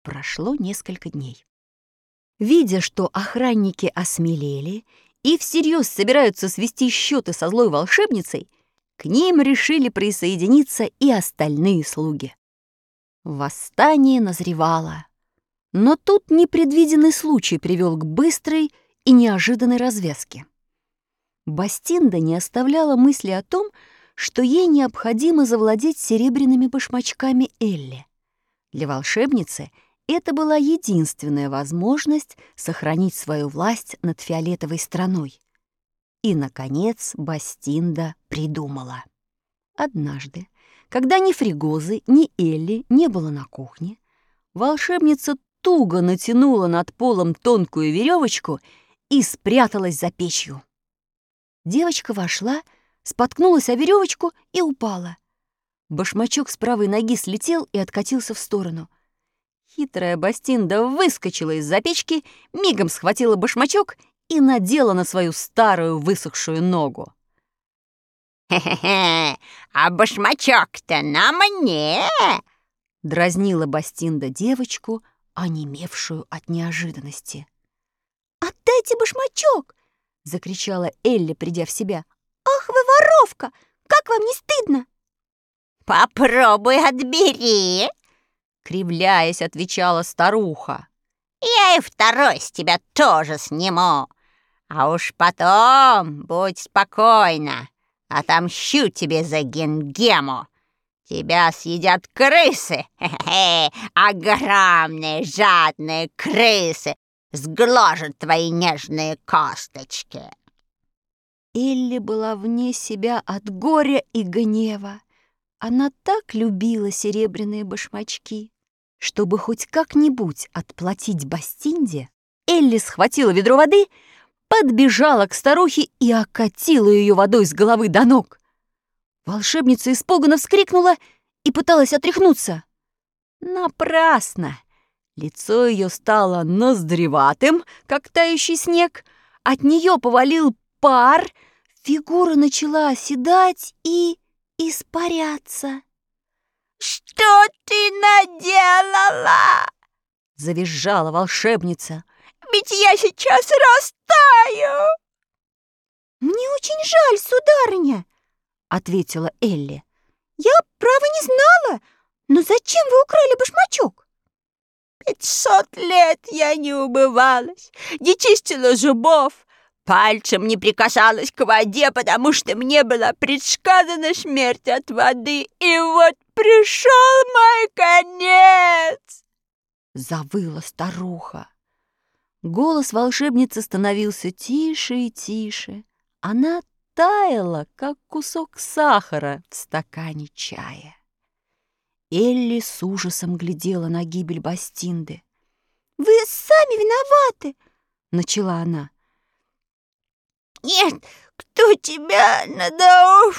Прошло несколько дней. Видя, что охранники осмелели и всерьез собираются свести счеты со злой волшебницей, к ним решили присоединиться и остальные слуги. Восстание назревало, но тут непредвиденный случай привел к быстрой и неожиданной развязке. Бастинда не оставляла мысли о том, что ей необходимо завладеть серебряными башмачками Элли. Для волшебницы это была единственная возможность сохранить свою власть над фиолетовой страной. И, наконец, Бастинда придумала. Однажды, когда ни Фригозы, ни Элли не было на кухне, волшебница туго натянула над полом тонкую веревочку и спряталась за печью. Девочка вошла, споткнулась о веревочку и упала. Башмачок с правой ноги слетел и откатился в сторону. Хитрая Бастинда выскочила из-за печки, мигом схватила башмачок и надела на свою старую высохшую ногу. «Хе-хе-хе, а башмачок-то на мне!» — дразнила Бастинда девочку, онемевшую от неожиданности. «Отдайте башмачок!» — закричала Элли, придя в себя. «Ах вы воровка! Как вам не стыдно?» «Попробуй отбери!» — кривляясь, отвечала старуха. «Я и второй с тебя тоже сниму. А уж потом будь спокойна, отомщу тебе за Гингему. Тебя съедят крысы, хе-хе, огромные жадные крысы, сгложат твои нежные косточки». Элли была вне себя от горя и гнева. Она так любила серебряные башмачки. Чтобы хоть как-нибудь отплатить Бастинде, Элли схватила ведро воды, подбежала к старухе и окатила ее водой с головы до ног. Волшебница испуганно вскрикнула и пыталась отряхнуться. Напрасно! Лицо ее стало ноздреватым, как тающий снег, от нее повалил пар, фигура начала оседать и испаряться. «Что ты наделала?» — завизжала волшебница. «Ведь я сейчас растаю!» «Мне очень жаль, сударыня!» — ответила Элли. «Я, право, не знала. Но зачем вы украли башмачок?» 500 лет я не умывалась, не чистила зубов, пальцем не прикасалась к воде, потому что мне была предсказана смерть от воды. И вот пришел мой конец!» — завыла старуха. Голос волшебницы становился тише и тише. Она таяла, как кусок сахара в стакане чая. Элли с ужасом глядела на гибель Бастинды. «Вы сами виноваты!» — начала она. «Нет, кто тебя надоумил?»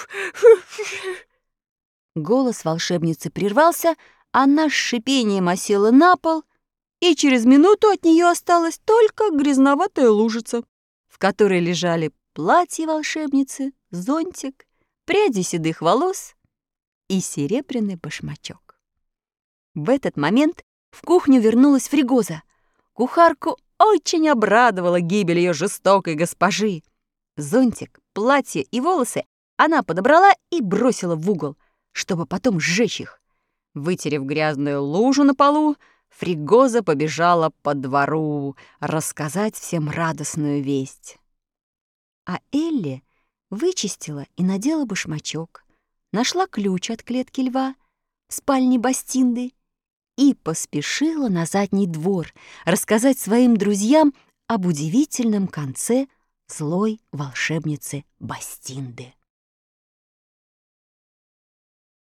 Голос волшебницы прервался, она с шипением осела на пол, и через минуту от нее осталась только грязноватая лужица, в которой лежали платье волшебницы, зонтик, пряди седых волос и серебряный башмачок. В этот момент в кухню вернулась Фригоза. Кухарку очень обрадовала гибель ее жестокой госпожи. Зонтик, платье и волосы она подобрала и бросила в угол, чтобы потом сжечь их. Вытерев грязную лужу на полу, Фригоза побежала по двору рассказать всем радостную весть. А Элли вычистила и надела башмачок, нашла ключ от клетки льва в спальне Бастинды и поспешила на задний двор рассказать своим друзьям об удивительном конце злой волшебницы Бастинды.